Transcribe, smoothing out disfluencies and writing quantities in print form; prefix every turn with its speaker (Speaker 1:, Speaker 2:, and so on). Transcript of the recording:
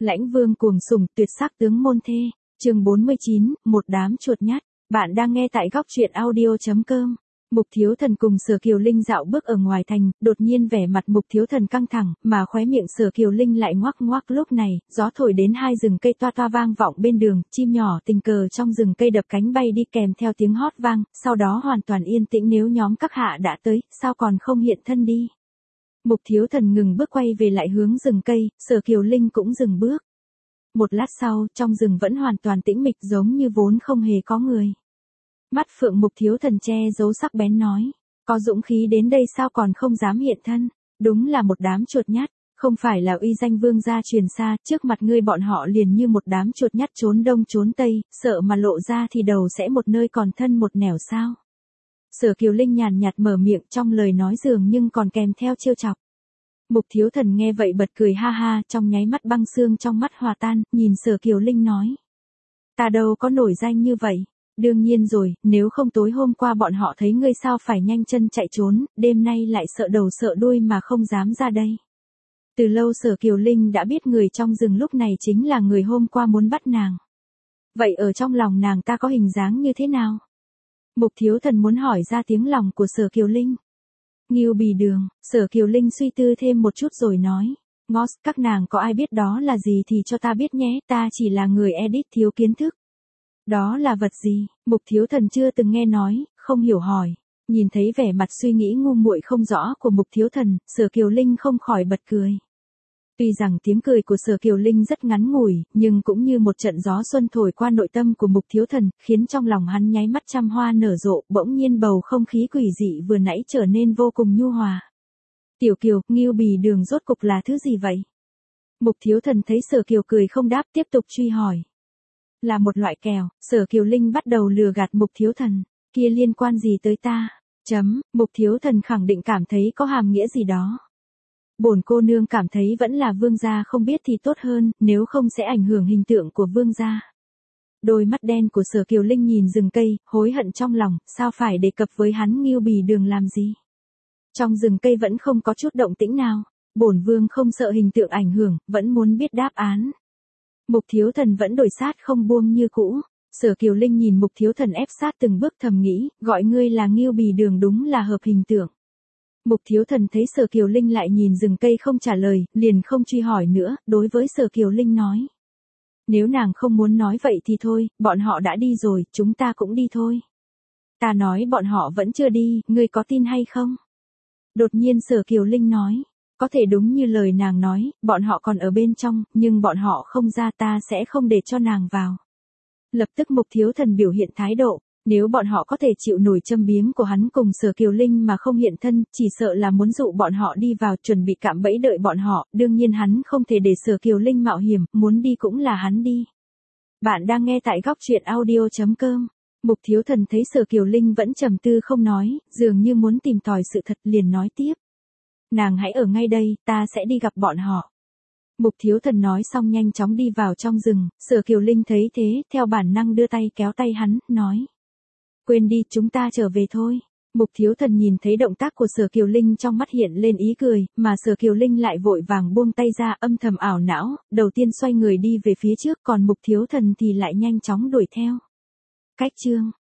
Speaker 1: Lãnh Vương cuồng sủng tuyệt sắc tướng môn thê, chương 49, một đám chuột nhắt. Bạn đang nghe tại góc truyện audio.com. Mục Thiếu Thần cùng Sở Kiều Linh dạo bước ở ngoài thành, đột nhiên vẻ mặt Mục Thiếu Thần căng thẳng, mà khóe miệng Sở Kiều Linh lại ngoác ngoác. Lúc này, gió thổi đến hai rừng cây toa toa vang vọng bên đường, chim nhỏ tình cờ trong rừng cây đập cánh bay đi kèm theo tiếng hót vang, sau đó hoàn toàn yên tĩnh. Nếu nhóm các hạ đã tới, sao còn không hiện thân đi? Mục Thiếu Thần ngừng bước quay về lại hướng rừng cây, Sở Kiều Linh cũng dừng bước. Một lát sau, trong rừng vẫn hoàn toàn tĩnh mịch giống như vốn không hề có người. Mắt phượng Mục Thiếu Thần che giấu sắc bén nói, có dũng khí đến đây sao còn không dám hiện thân, đúng là một đám chuột nhắt, không phải là uy danh vương gia truyền xa, trước mặt ngươi bọn họ liền như một đám chuột nhắt trốn đông trốn tây, sợ mà lộ ra thì đầu sẽ một nơi còn thân một nẻo sao. Sở Kiều Linh nhàn nhạt mở miệng, trong lời nói dường nhưng còn kèm theo trêu chọc. Mục Thiếu Thần nghe vậy bật cười ha ha, trong nháy mắt băng xương trong mắt hòa tan, nhìn Sở Kiều Linh nói. Ta đâu có nổi danh như vậy, đương nhiên rồi, nếu không tối hôm qua bọn họ thấy ngươi sao phải nhanh chân chạy trốn, đêm nay lại sợ đầu sợ đuôi mà không dám ra đây. Từ lâu Sở Kiều Linh đã biết người trong rừng lúc này chính là người hôm qua muốn bắt nàng. Vậy ở trong lòng nàng ta có hình dáng như thế nào? Mục Thiếu Thần muốn hỏi ra tiếng lòng của Sở Kiều Linh. Ngưu Bì Đường, Sở Kiều Linh suy tư thêm một chút rồi nói. Ngos, các nàng có ai biết đó là gì thì cho ta biết nhé, ta chỉ là người edit thiếu kiến thức. Đó là vật gì? Mục Thiếu Thần chưa từng nghe nói, không hiểu hỏi. Nhìn thấy vẻ mặt suy nghĩ ngu muội không rõ của Mục Thiếu Thần, Sở Kiều Linh không khỏi bật cười. Tuy rằng tiếng cười của Sở Kiều Linh rất ngắn ngủi, nhưng cũng như một trận gió xuân thổi qua nội tâm của Mục Thiếu Thần, khiến trong lòng hắn nháy mắt trăm hoa nở rộ, bỗng nhiên bầu không khí quỷ dị vừa nãy trở nên vô cùng nhu hòa. Tiểu Kiều, Ngưu Bì Đường rốt cục là thứ gì vậy? Mục Thiếu Thần thấy Sở Kiều cười không đáp, tiếp tục truy hỏi. Là một loại kẹo. Sở Kiều Linh bắt đầu lừa gạt Mục Thiếu Thần. Kia liên quan gì tới ta? Mục Thiếu Thần khẳng định cảm thấy có hàm nghĩa gì đó. Bổn cô nương cảm thấy vẫn là vương gia không biết thì tốt hơn, nếu không sẽ ảnh hưởng hình tượng của vương gia. Đôi mắt đen của Sở Kiều Linh nhìn rừng cây, hối hận trong lòng, sao phải đề cập với hắn Ngưu Bì Đường làm gì? Trong rừng cây vẫn không có chút động tĩnh nào. Bổn vương không sợ hình tượng ảnh hưởng, vẫn muốn biết đáp án. Mục Thiếu Thần vẫn đổi sát không buông như cũ. Sở Kiều Linh nhìn Mục Thiếu Thần ép sát từng bước thầm nghĩ, gọi ngươi là Ngưu Bì Đường đúng là hợp hình tượng. Mục Thiếu Thần thấy Sở Kiều Linh lại nhìn rừng cây không trả lời, liền không truy hỏi nữa, đối với Sở Kiều Linh nói. Nếu nàng không muốn nói vậy thì thôi, bọn họ đã đi rồi, chúng ta cũng đi thôi. Ta nói bọn họ vẫn chưa đi, ngươi có tin hay không? Đột nhiên Sở Kiều Linh nói. Có thể đúng như lời nàng nói, bọn họ còn ở bên trong, nhưng bọn họ không ra, ta sẽ không để cho nàng vào. Lập tức Mục Thiếu Thần biểu hiện thái độ, nếu bọn họ có thể chịu nổi châm biếm của hắn cùng Sở Kiều Linh mà không hiện thân, chỉ sợ là muốn dụ bọn họ đi vào chuẩn bị cạm bẫy đợi bọn họ, đương nhiên hắn không thể để Sở Kiều Linh mạo hiểm, muốn đi cũng là hắn đi. Bạn đang nghe tại góc truyện audio.com. Mục Thiếu Thần thấy Sở Kiều Linh vẫn trầm tư không nói, dường như muốn tìm tòi sự thật, liền nói tiếp. Nàng hãy ở ngay đây, ta sẽ đi gặp bọn họ. Mục Thiếu Thần nói xong nhanh chóng đi vào trong rừng, Sở Kiều Linh thấy thế, theo bản năng đưa tay kéo tay hắn, nói. Quên đi, chúng ta trở về thôi. Mục Thiếu Thần nhìn thấy động tác của Sở Kiều Linh trong mắt hiện lên ý cười, mà Sở Kiều Linh lại vội vàng buông tay ra, âm thầm ảo não, đầu tiên xoay người đi về phía trước, còn Mục Thiếu Thần thì lại nhanh chóng đuổi theo. Cách chương